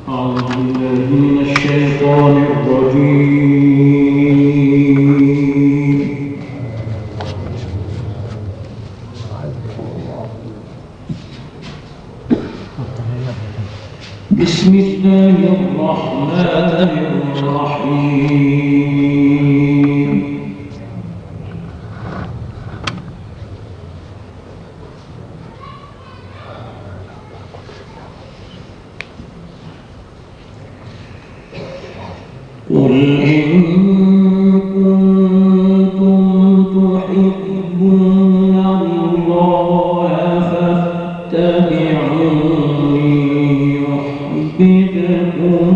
أعوذ بالله من الشيطان الرجيم. بسم الله الرحمن الرحيم. قل إن كنتم تحبون الله فاتبعوني يحببكم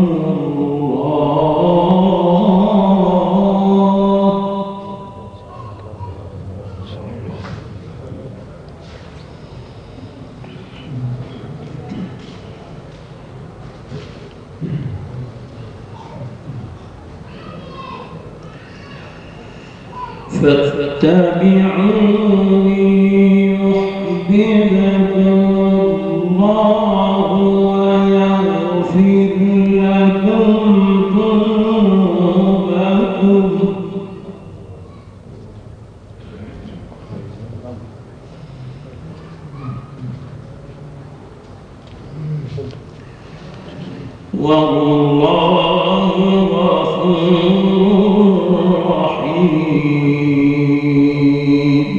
فاتبعوني يحببكم الله ويغفر لكم ذنوبكم والله غفور رحيم.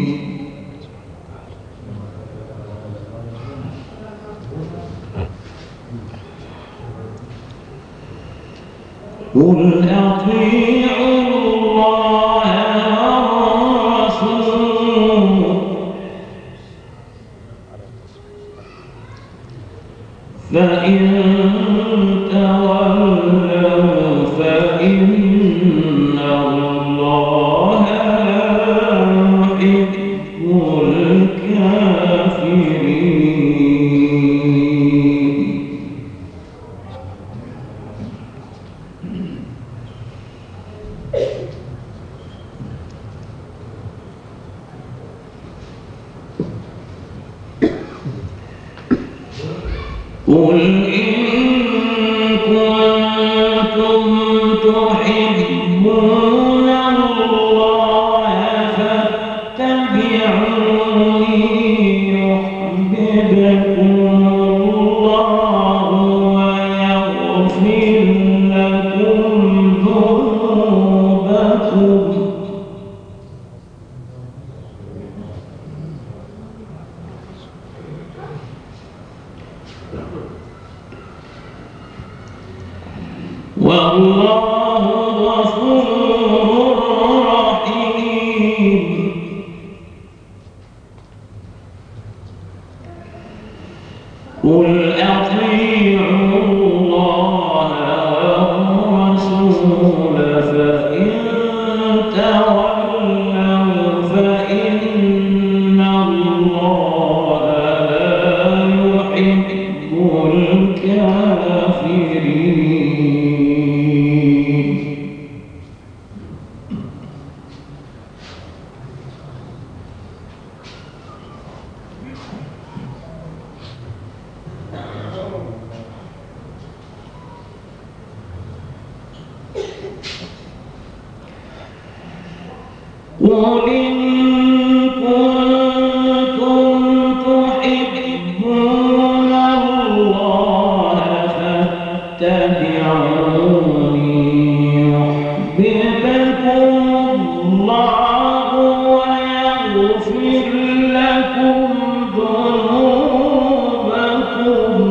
قل أطيعوا الله والرسول فإن تولوا فإن الله لا يحب الكافرين. قل إن كنتم تحبون الله فاتبعوني يحببكم الله ويغفر لكم ذنوبكم والله غفور رحيم. قل أطيعوا الله والرسول فإن تولوا فإن الله لا يحب الكافرين. قل إن كنتم تحبون الله فاتبعوني يحببكم الله ويغفر لكم ذنوبكم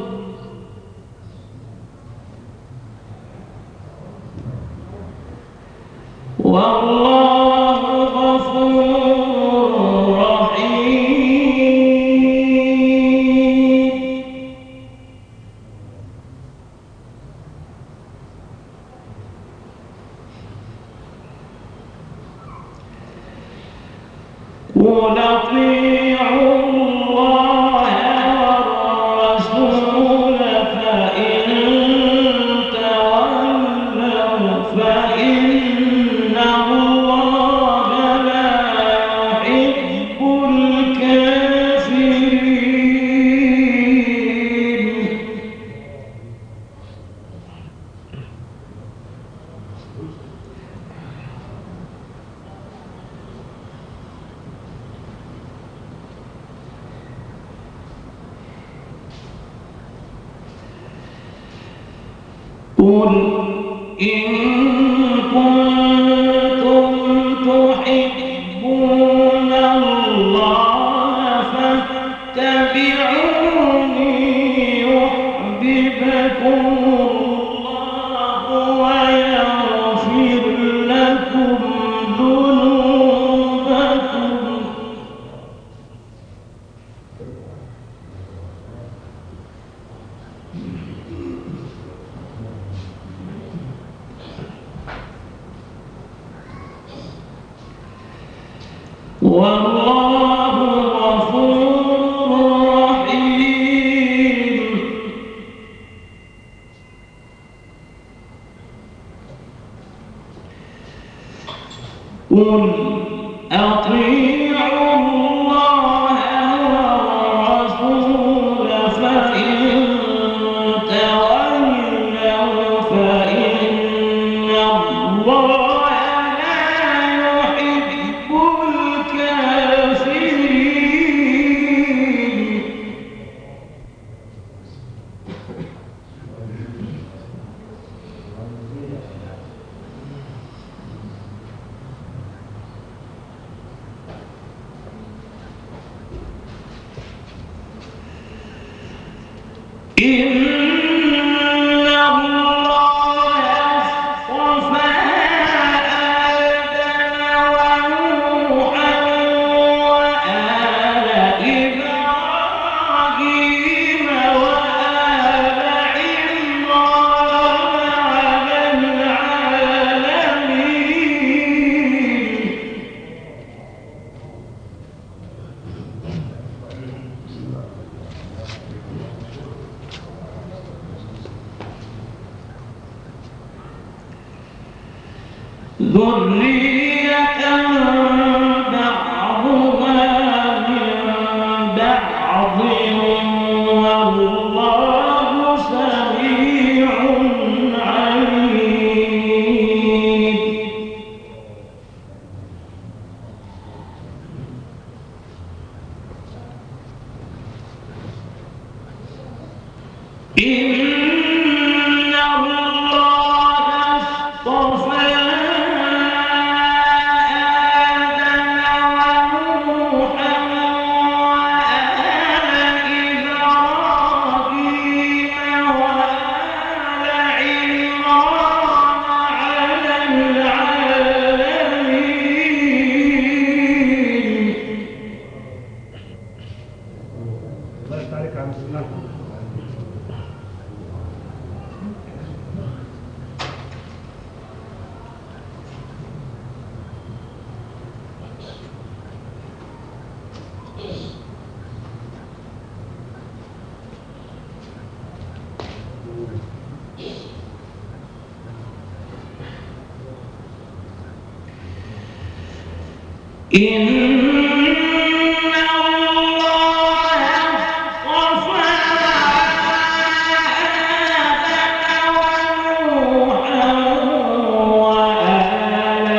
والله غفور رحيم. قل أطيعوا الله والرسول فإن تولوا فإن الله لا يحب الكافرين. قل إن كنتم تحبون الله فاتبعوني يحببكم الله ويغفر لكم ذنوبكم والله غفور رحيم. قل أطيعوا الله والرسول فإن تولوا فإن الله إن الله اصطفى آدم ونوحا وآل إبراهيم وآل عمران على العالمين. ذرية بعضها من بعض والله سميع عليم. إن الله اصطفى إن الله اصطفى آدم ونوحا وآل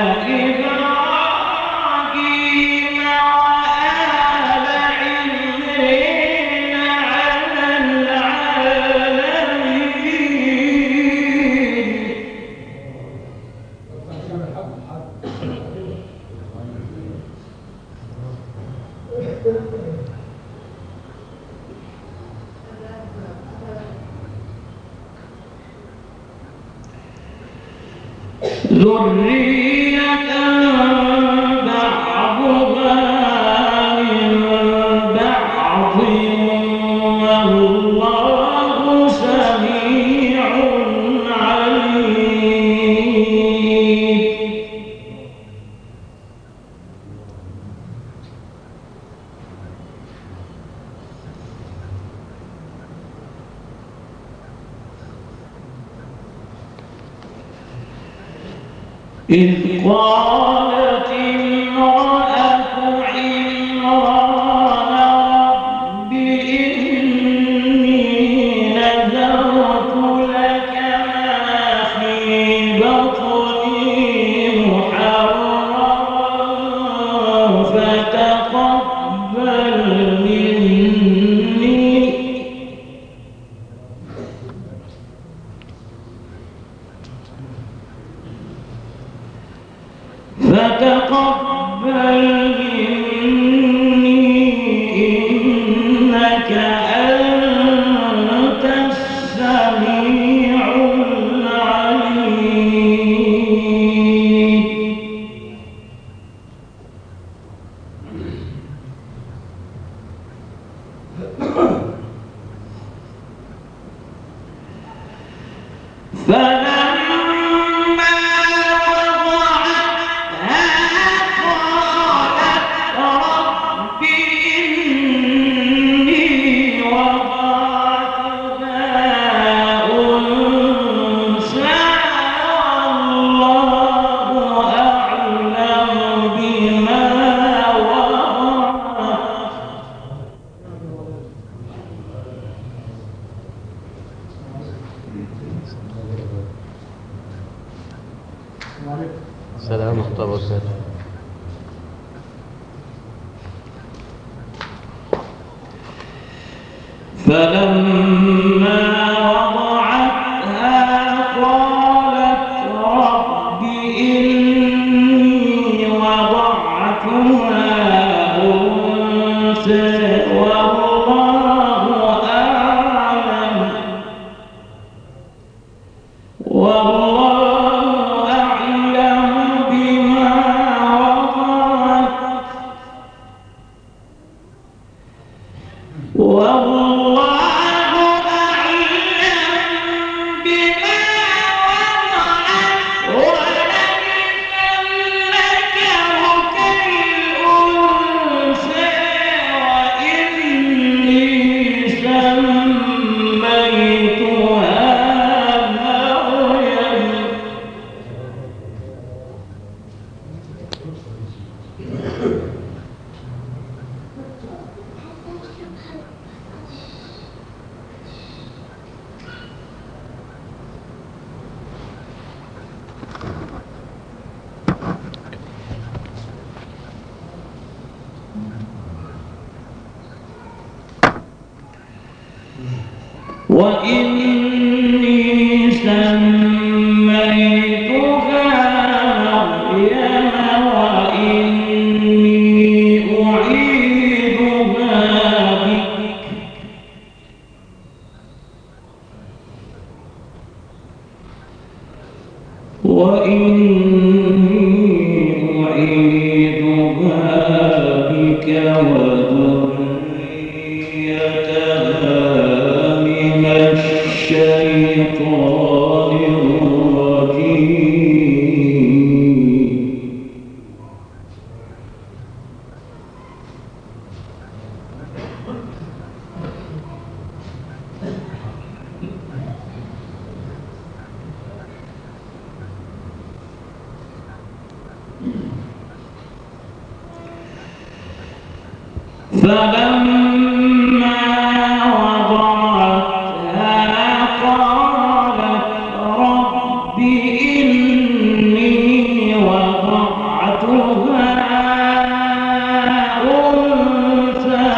إبراهيم وآل عمران على العالمين. ذرية بعضها من بعض والله سميع عليم. إذ قالت امرأة عمران رب إني نذرت لك ما في بطني محررا فتقبل مني فتقبل مني إنك أنت السميع العليم. فلما وضعتها قالت رب إني وضعتها أنثى والله أعلم بما وضعت. السلام ورحمة الله وبركاته. فلما وضعتها قالت رب إني وضعتها أنثى والله أعلم بما وضعت والله أعلم بما وضعت وليس الذكر كالأنثى وإني سميتها مريم. وإني سميتها مريم وإني أعيذها بك وذريتها من الشيطان الرجيم. فلما وضعتها قالت رب إني وضعتها أنثى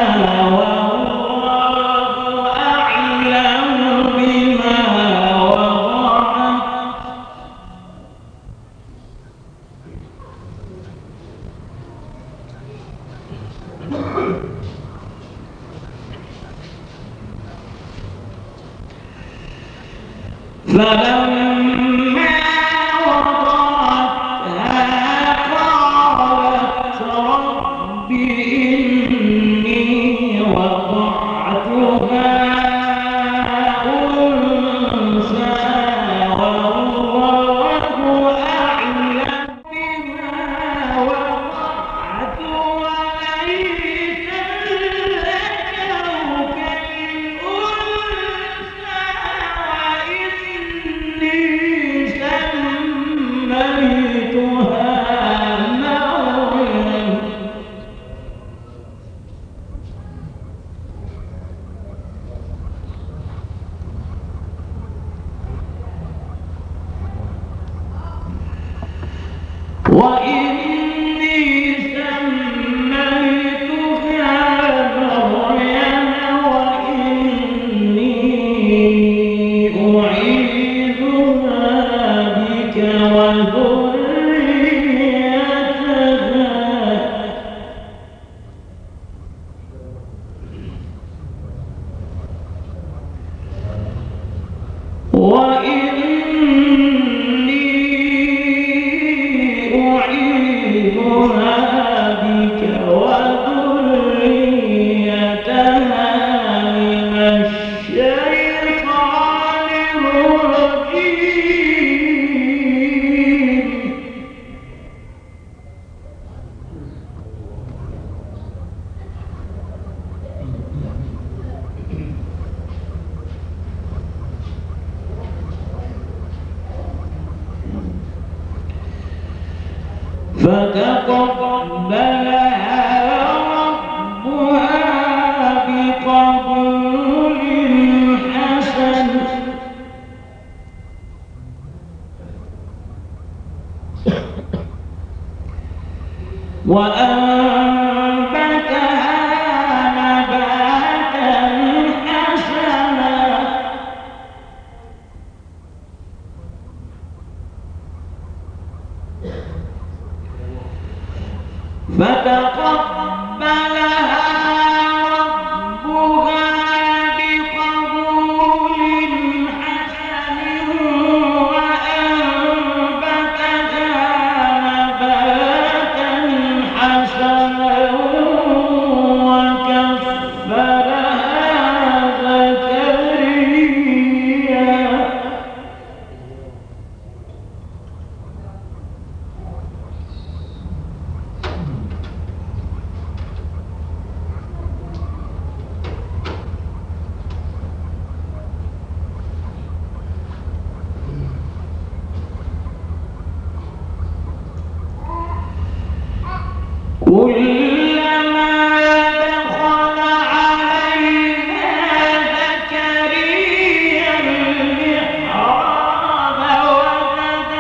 والله أعلم بما وضعت فلما وضعتها قالت رب إني وضعتها أنثى والله أعلم بما وضعت وليس الذكر كالأنثى وإني سميتها مريم. وإني سميتها مريم وإني أعيذها بك وذريتها فتقبلها ربها بقبول حسن وأنبتها نباتا حسنا فتقبلها ربها بقبول حسن وأنبتها نباتا حسنا وكفلها زكريا كلما دخل عليها زكريا المحراب وجد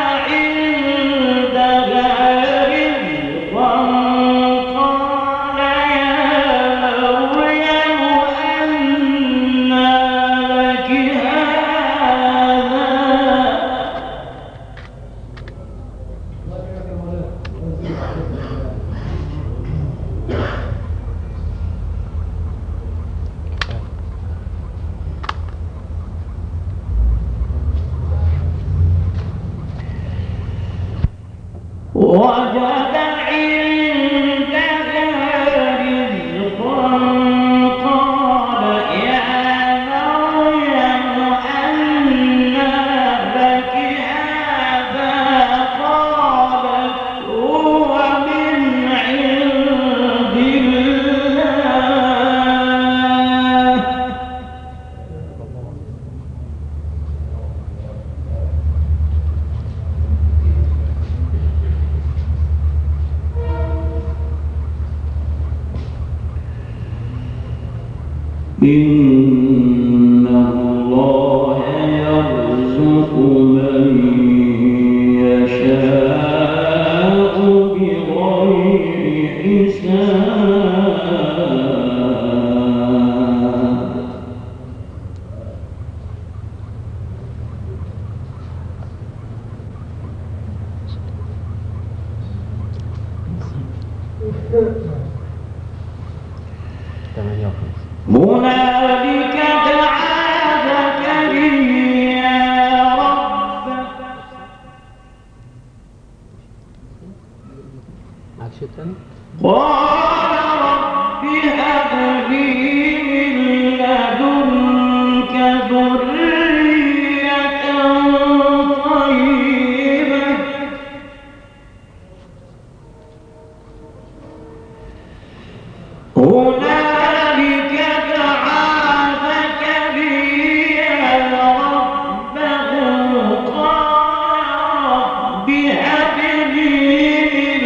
عندها رزقا قال يا مريم أنى لك هذا وجد عندها رزقا قال يا مريم أنى لك هذا قالت هو من عند الله إن الله يرزق من يشاء بغير حساب هنالك دعا زكريا ربه قال رب هب لي من لدنك ذرية طيبة هنالك دعا زكريا ربه قال رب هب لي من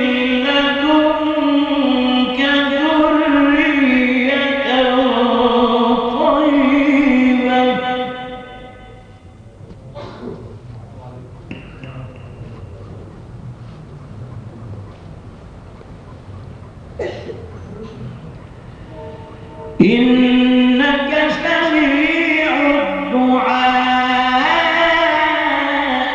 لدنك ذرية طيبة إنك سميع الدعاء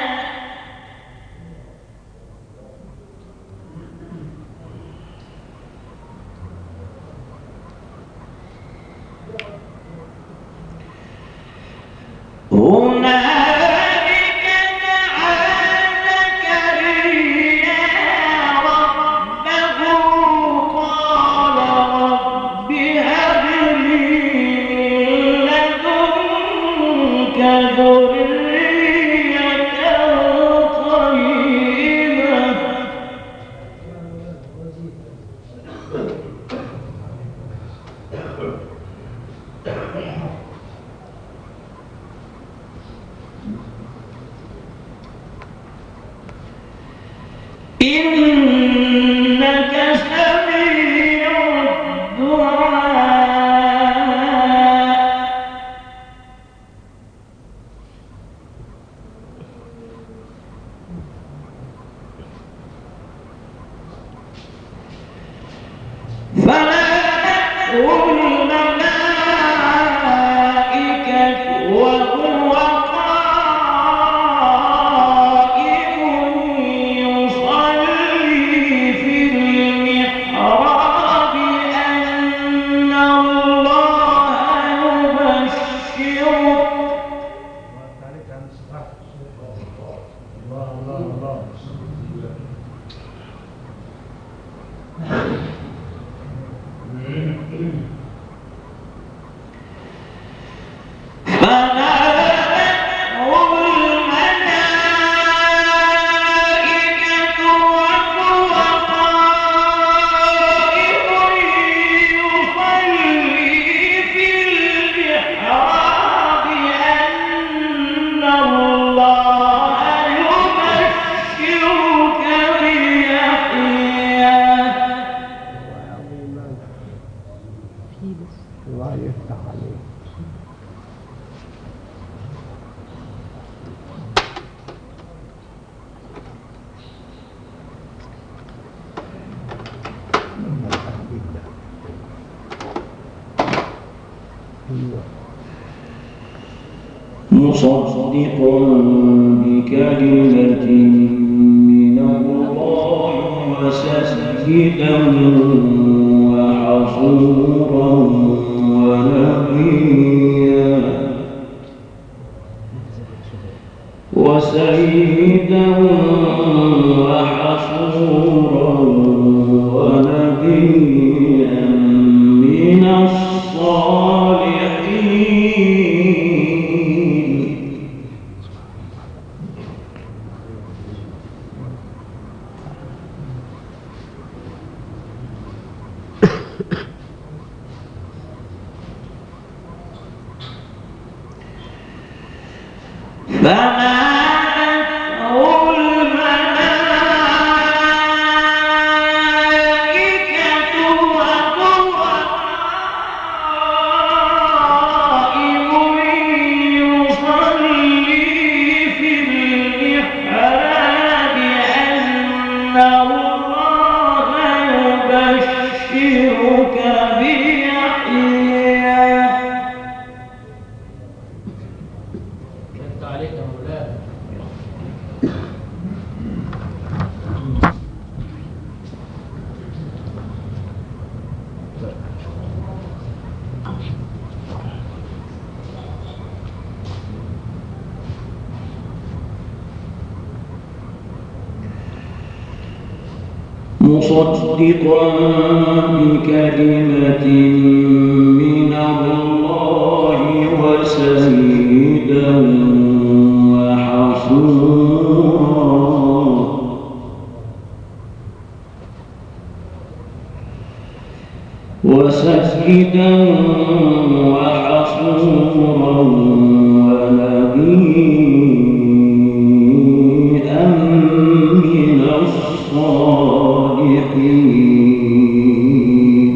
هنالك دعا زكريا ربه قال رب هب لي من لدنك ذرية طيبة إن الله يفتح عليك. مصدقا بكلمة من الله وسيدا وحصورا ونبيا وسيدا وحصورا ونبيا من الصالحين. مصدقا بكلمة من الله وسيدا وحصورا ونبيا من الصالحين.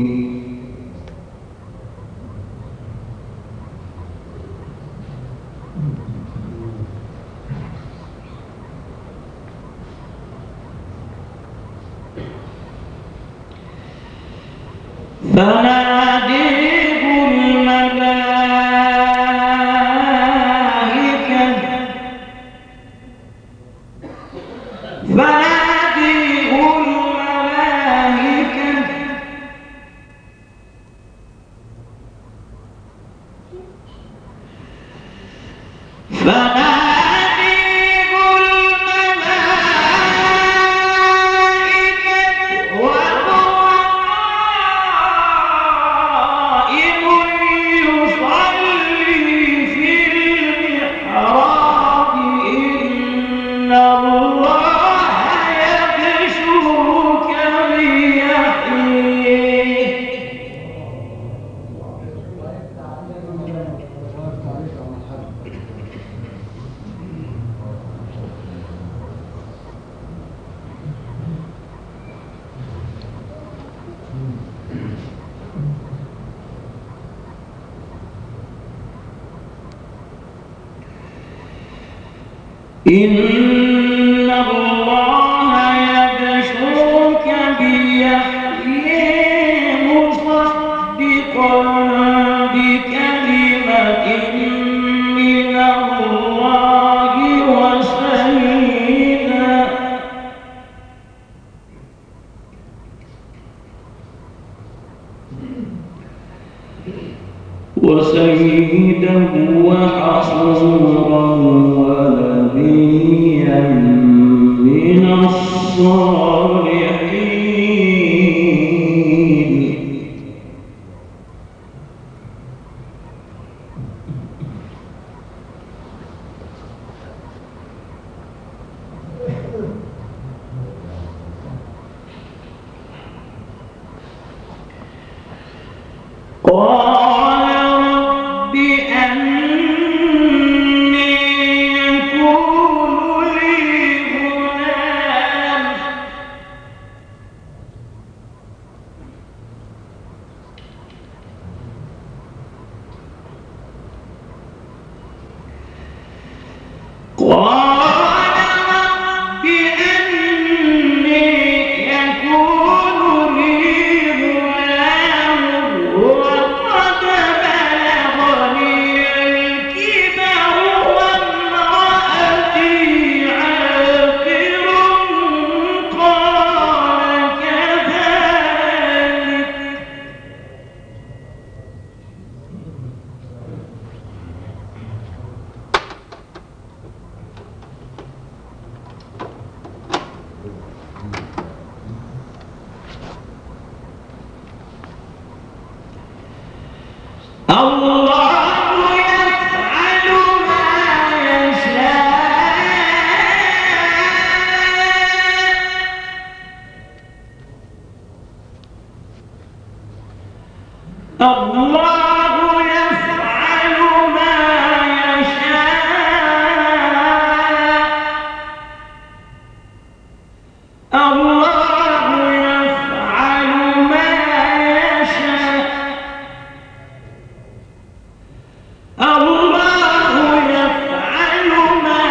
فناديه الملائكة إن الله يبشرك بيحيى مصدقا وحصورا ونبيا من الصالحين. قال رب أني يكون لي غلام وقد بلغني الكبر وامرأتي عاقر قال كذلك الله يفعل ما يشاء الله يفعل ما يشاء الله يفعل ما يشاء الله يفعل ما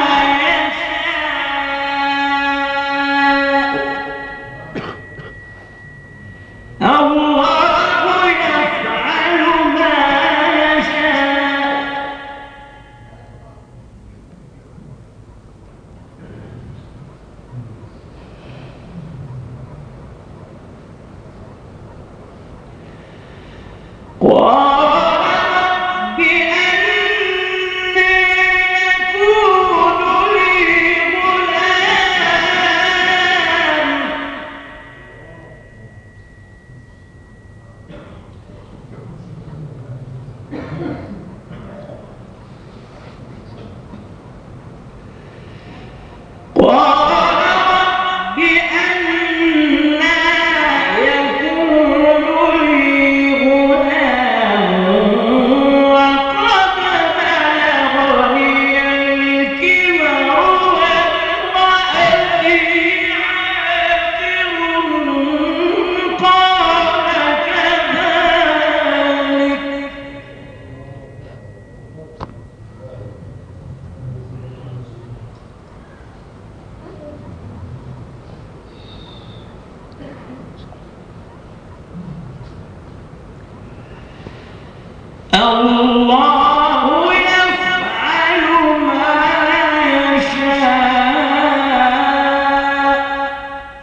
يشاء الله يفعل ما يشاء قال رب أني يكون لي غلام قال رب أنى يكون لي غلام وقد بلغني الكبر وامرأتي عاقر قال كذلك الله يفعل ما يشاء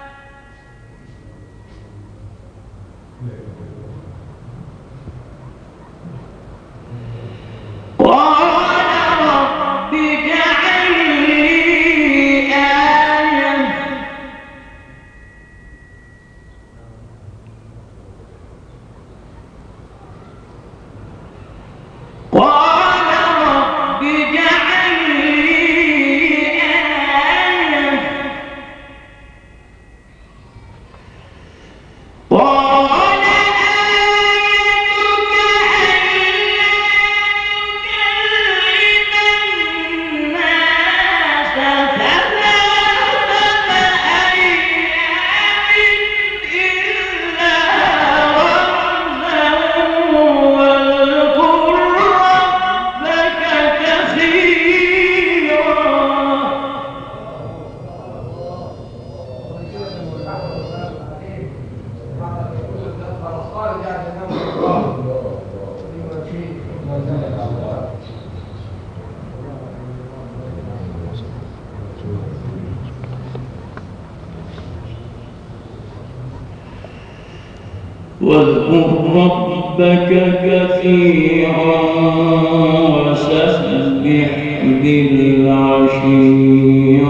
قال رب اجعل لي آية قال رب اجعل لي آية قال آيتك ألا تكلم الناس ثلاثة أيام إلا رمزا واذكر ربك كثيرا. واذكر ربك كثيرا وسبح بالعشي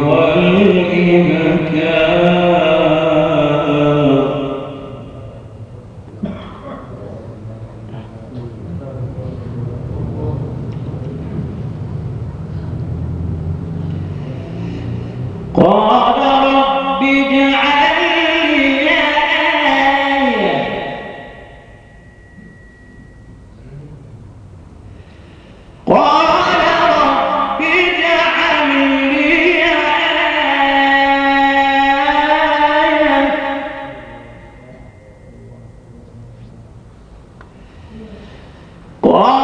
والإبكار. قال رب اجعل لي آية قال رب اجعل لي آية قال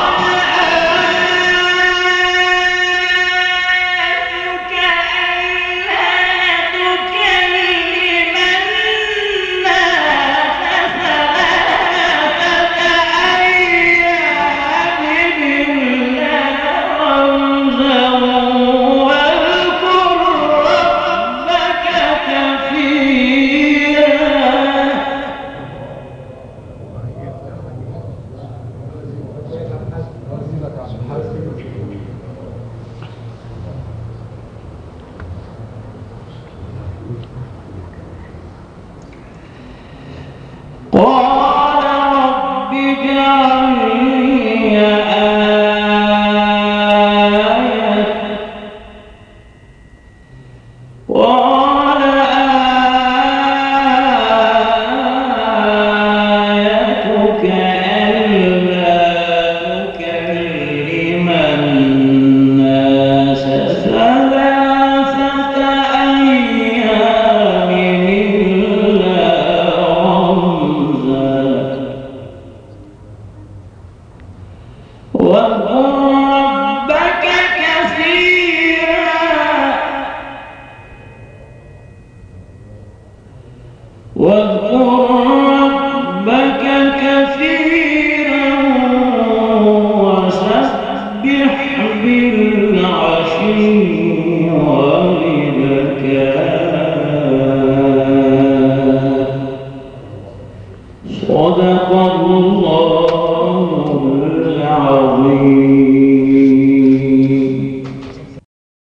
قال رب اجعل لي آية قال آيتك ألا تكلم الناس ثلاثة أيام إلا واذكر ربك كثيرا وسبح بالعشي والإبكار. صدق الله العظيم.